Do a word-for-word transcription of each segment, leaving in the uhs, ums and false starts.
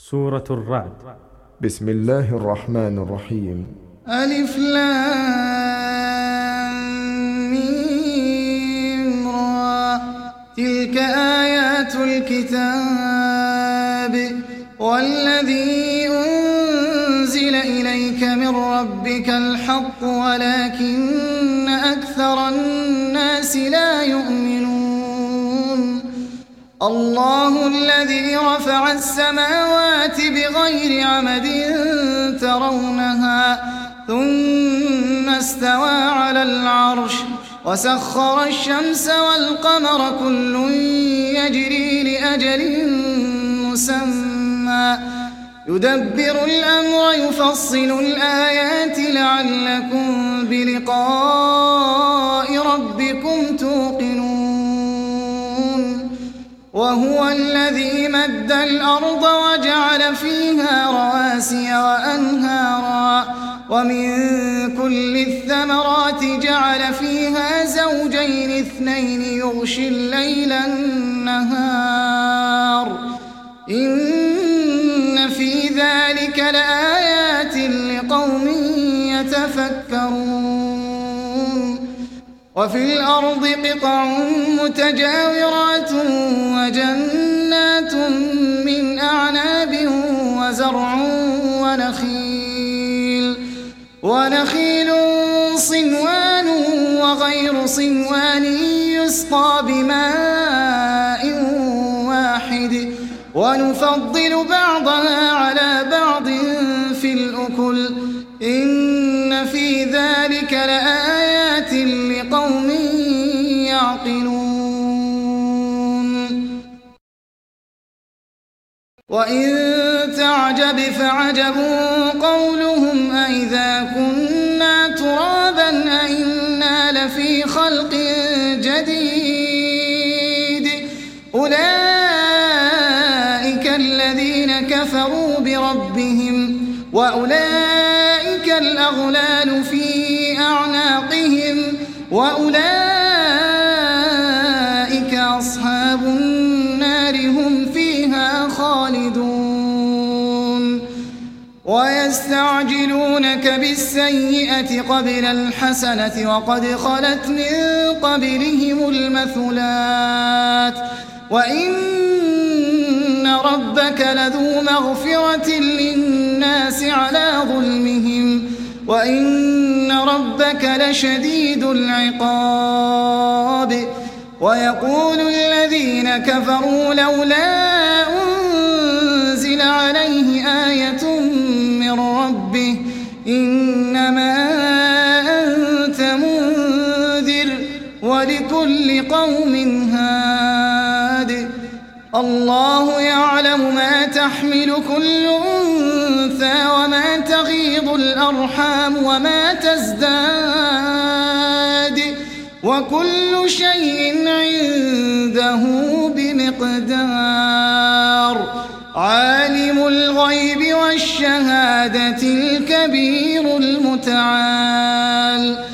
سورة الرعد. بسم الله الرحمن الرحيم. ألف لام ميم را. تلك آيات الكتاب والذي أنزل إليك من ربك الحق ولكن أكثر الناس لا يؤمنون. الله الذي رفع السماوات بغير عمد ترونها ثم استوى على العرش وسخر الشمس والقمر كل يجري لأجل مسمى يدبر الأمر يفصل الآيات لعلكم بلقاء ربكم توقنون. وهو الذي مد الأرض وجعل فيها رواسي وأنهارا ومن كل الثمرات جعل فيها زوجين اثنين يغشي الليل النهار إن في ذلك لآيات لقوم يتفكرون. وفي الأرض قطع متجاورات وجنات من أعناب وزرع ونخيل ونخيل صنوان وغير صنوان يسقى بماء واحد ونفضل بعضها على بعض في الأكل إن في ذلك لآيات لقوم يعقلون. وإن تعجب فعجب قولهم أإذا كنا ترابا أإنا لفي خلق جديد أولئك الذين كفروا بربهم وأولئك الأغلال في أعناقهم وأولئك أصحاب النار هم فيها خالدون. ويستعجلونك بالسيئة قبل الحسنة وقد خلت من قبلهم المثلات وإن ربك لذو مغفرة للناس على ظلمهم وإن ربك لشديد العقاب. ويقول الذين كفروا لولا أنزل عليه آية من ربه إنما أنت منذر ولكل قوم هاد. الله يعلم ما تحمل كل أنثى وما تغيض الأرحام وما تزداد وكل شيء عنده بمقدار. عالم الغيب والشهادة الكبير المتعال.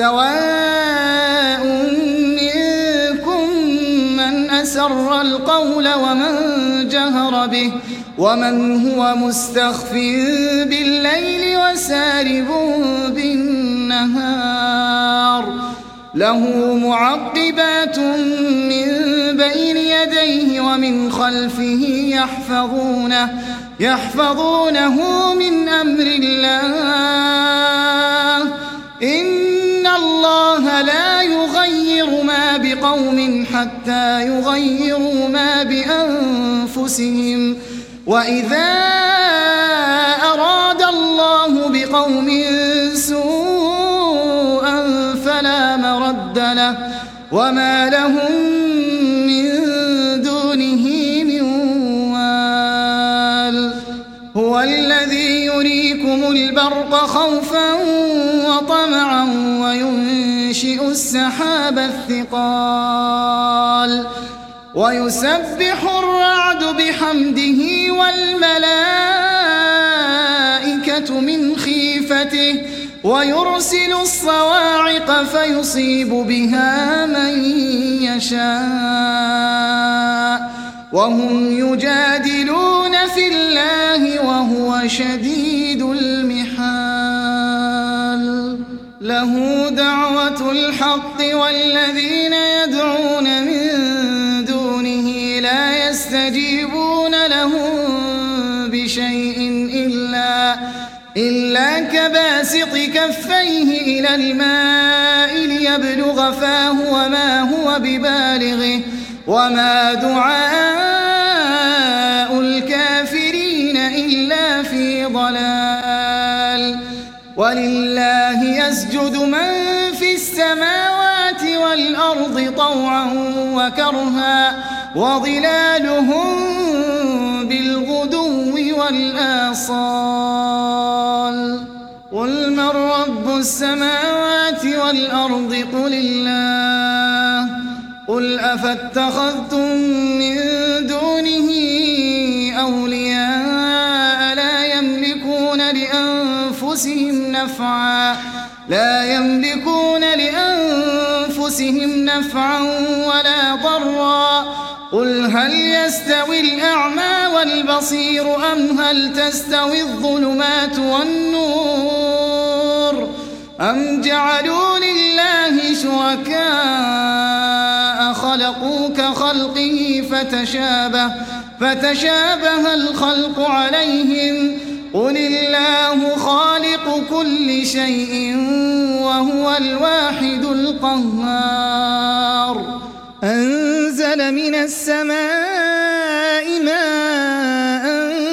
سواء منكم من أسر القول ومن جهر به ومن هو مستخف بالليل وسارب بالنهار له معقبات من بين يديه ومن خلفه يحفظونه يحفظونه من أمر الله إن الله لا يغير ما بقوم حتى يغيروا ما بأنفسهم وإذا أراد الله بقوم سوءا فلا مرد له وما لهم من دونه من وال. هو الذي يريكم البرق خوفا وطمعا وينشئ السحاب الثقال ويسبح الرعد بحمده والملائكة من خيفته ويرسل الصواعق فيصيب بها من يشاء وهم يجادلون في الله وهو شديد المحال له دعوة الحق والذين يدعون من دونه لا يستجيبون لهم بشيء إلا, إلا كباسط كفيه إلى الماء ليبلغ فاه وما هو ببالغه وما دعاء الكافرين إلا في ضلال ولله يسجد من في السماوات والأرض طوعا وكرها وظلالهم بالغدو والآصال قل من رب السماوات والأرض قل الله قل أفاتخذتم من دونه أولياء لا يملكون لأنفسهم نفعا لا يملكون لأنفسهم نفعا ولا ضرا قل هل يستوي الأعمى والبصير أم هل تستوي الظلمات والنور أم جعلوا لله شركاء خلقوا كخلقه فتشابه, فتشابه الخلق عليهم قل الله خالق كل شيء وهو الواحد القهار أنزل من السماء ماء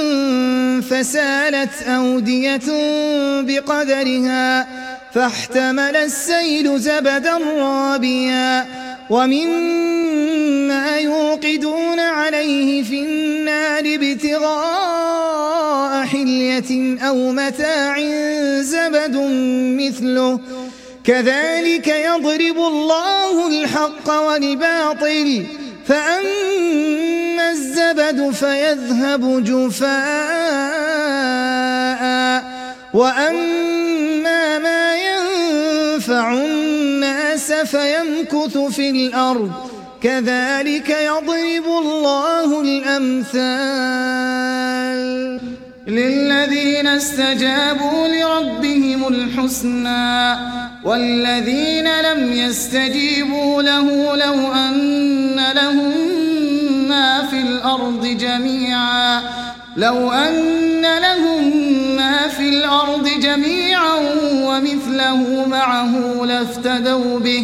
فسالت أودية بقدرها فاحتمل السيل زبدا رابيا ومما يوقدون عليه في النار ابتغاء حلية أو متاع زبد مثله كذلك يضرب الله الحق والباطل فأما الزبد فيذهب جفاء وأما ما ينفع الناس فيمكث في الأرض كذلك يضرب الله الأمثال للذين استجابوا لربهم الحسنى والذين لم يستجيبوا له لو أن لهم ما في الأرض جميعا لو أن لهم ما في الأرض جميعا ومثله معه لافتدوا به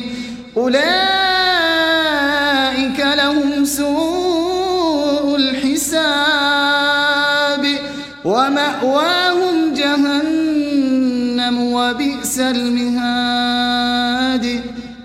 أولئك لهم سوء الحساب ومأواهم جهنم وبئس المهاد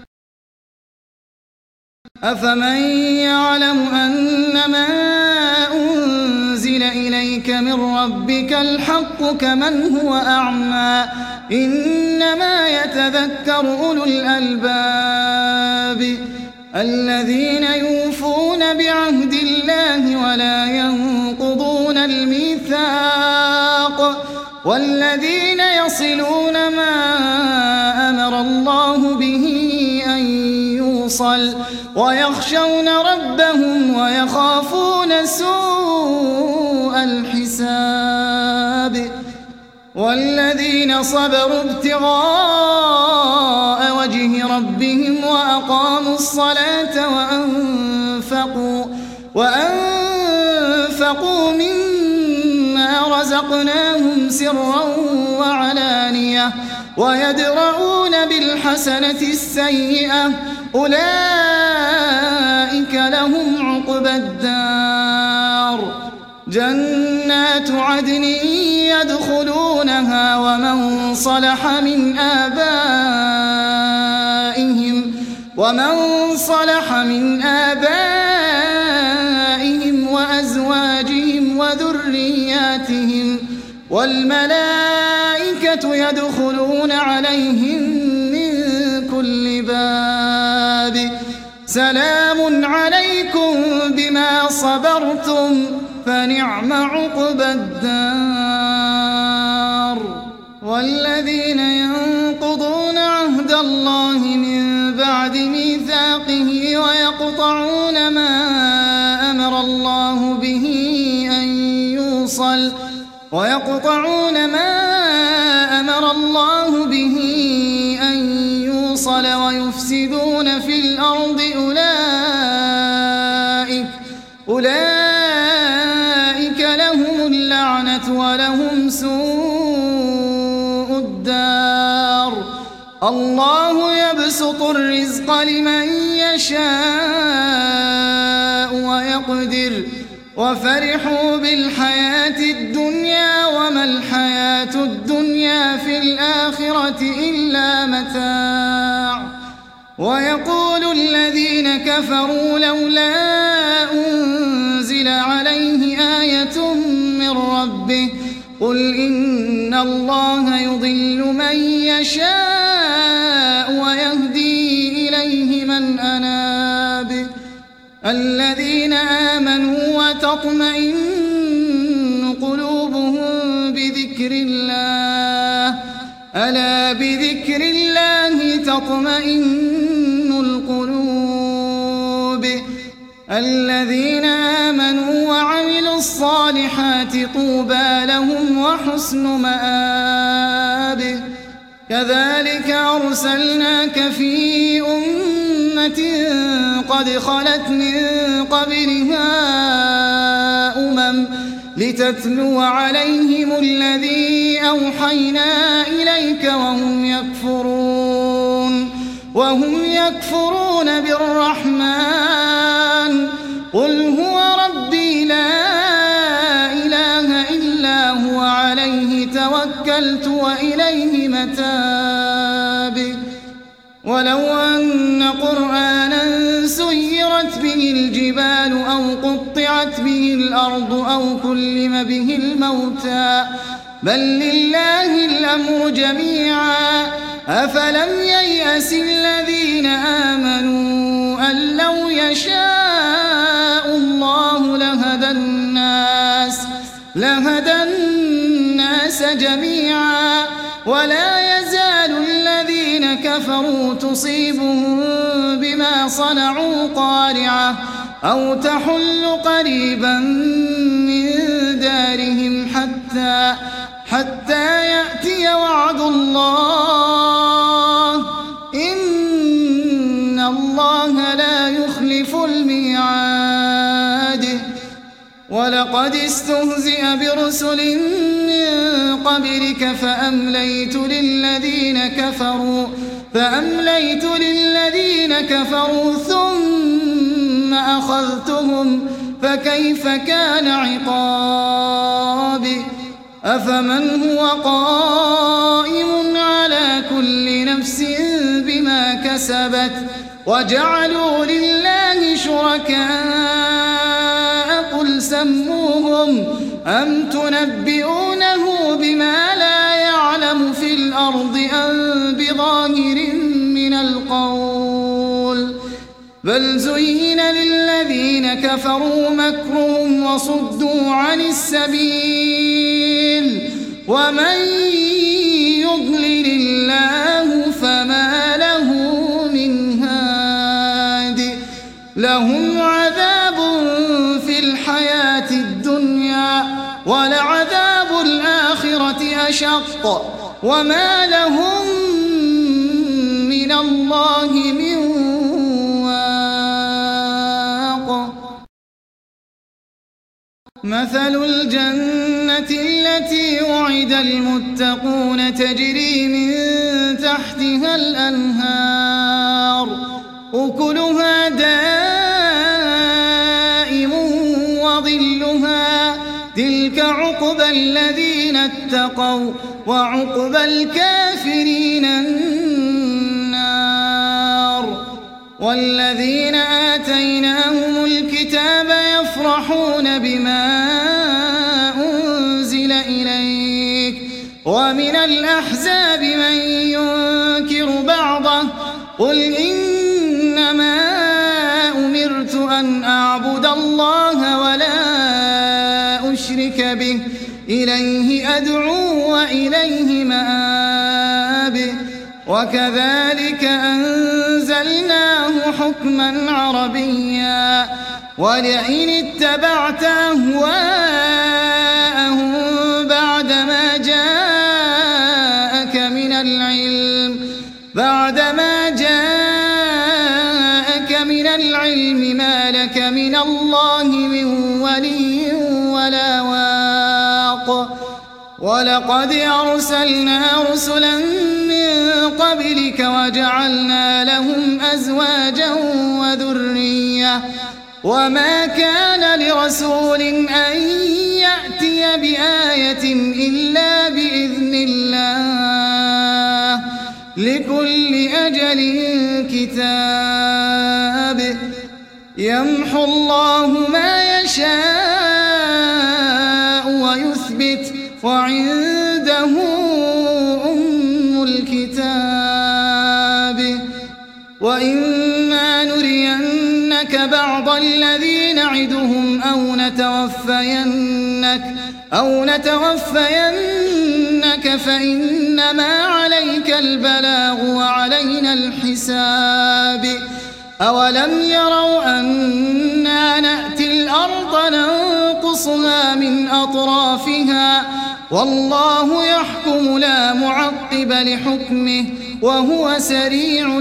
أفمن يعلم أنما أنزل إليك من ربك الحق كمن هو أعمى إنما يتذكر أولو الألباب الذين يوفون بعهد الله ولا ينقضون الميثاق والذين يصلون ما أمر الله به أن يوصل ويخشون ربهم ويخافون سوء الحساب والذين صبروا ابتغاء وجه ربهم وأقاموا الصلاة وأنفقوا, وأنفقوا مما رزقناهم سرا وعلانية ويدرؤون بالحسنة السيئة أولئك لهم عقبى الدار جنات عدن يدخلونها ومن صلح من آبائهم ومن صلح من آبائهم وأزواجهم وذرياتهم والملائكة يدخلون عليهم من كل باب سلام عليكم بما صبرتم فنعم عقبى الدار والذين ينقضون عهد الله من بعد ميثاقه ويقطعون ما أمر الله به أن يوصل ويقطعون ما أمر الله به أن يوصل ويفسدون في الأرض أولئك, أولئك لهم اللعنة ولهم سوء الدار. الله يبسط الرزق لمن يشاء ويقدر وفرحوا بالحياة الدنيا وما الحياة الدنيا في الآخرة إلا متاع. ويقول الذين كفروا لولا أنزل عليه آية من ربه قل إن الله يضل من يشاء ويهدي إليه من أناب. الذين آمنوا وتطمئن قلوبهم بذكر الله ألا بذكر الله تطمئن القلوب. الذين آمنوا وعملوا الصالحات طوبى لهم وحسن مآب. كذلك أرسلناك في أمة قد خلت من قبلها أمم لتتلو عليهم الذي أوحينا إليك وهم يكفرون وهم يكفرون بالرحمن قل هو ربي لا إله إلا هو عليه توكلت وإليه متاب. ولو أن قرآنا سيرت به الجبال أو قطعت به الأرض أو كلم به الموتى بل لله الأمر جميعا أفلم ييأس الذين آمنوا أن لو يشاء الله لهدى الناس لهدى الناس جميعا ولا يزال الذين كفروا تصيبهم بما صنعوا قارعة أو تحل قريبا من دارهم حتى حتى يأتي وعد الله إن الله لا يخلف الميعاد. ولقد استهزئ برسل من قبلك فأمليت للذين كفروا فأمليت للذين كفروا ثم أخذتهم فكيف كان عقابي. أفمن هو قائم على كل نفس بما كسبت وجعلوا لله شركاء قل سموهم أم تنبئونه بما لا يعلم في الأرض أم بظاهر من القول بل زين للذين كفروا مكرهم وصدوا عن السبيل ومن يضلل الله فما له من هاد. لهم عذاب في الحياة الدنيا ولعذاب الآخرة أشق وما لهم من الله من واق. مثل الجنة التي وعد المتقون تجري من تحتها الأنهار أكلها دائم وظلها تلك عقبى الذين اتقوا وعقبى الكافرين النار. والذين آتيناهم الكتاب يفرحون بما أنزل إليك ومن الأحزاب من ينكر بعضه قل إنما أمرت أن أعبد الله ولا أشرك به إليه أدعو وإليه مآب. وكذلك أنزلناه حكما عربيا ولئن اتبعت أهواءهم بعد بعدما جاءك من العلم ما لك من الله من ولي ولا واق ولقد أرسلنا رسلا من قبلك وجعلنا لهم أزواجا وذرية وما كان لرسول أن يأتي بآية إلا بإذن الله لكل أجل كتاب يمحو الله ما يشاء ويثبت وعنده أم الكتاب وإما نرينك بعض الذي نعدهم أو نتوفينك أو نتوفينك فإنما عليك البلاغ وعلينا الحساب أولم يروا أنا نأتي الأرض ننقصها من أطرافها والله يحكم لا معقب لحكمه وهو سريع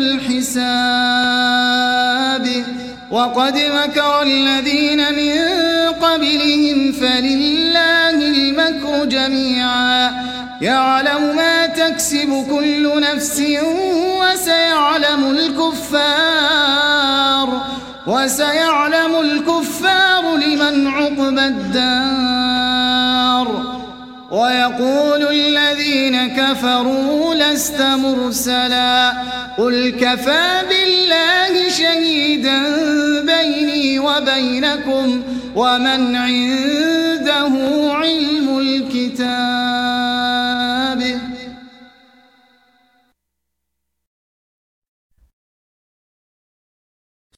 الحساب وقد مكر الذين من قبلهم فلله المكر جميعا يعلم ما تكسب كل نفس وسيعلم الكفار وسيعلم الكفار لمن عقبى الدار ويقول الذين كفروا لست مرسلا قل كفى بالله شهيدا بيني وبينكم ومن عنده علم الكتاب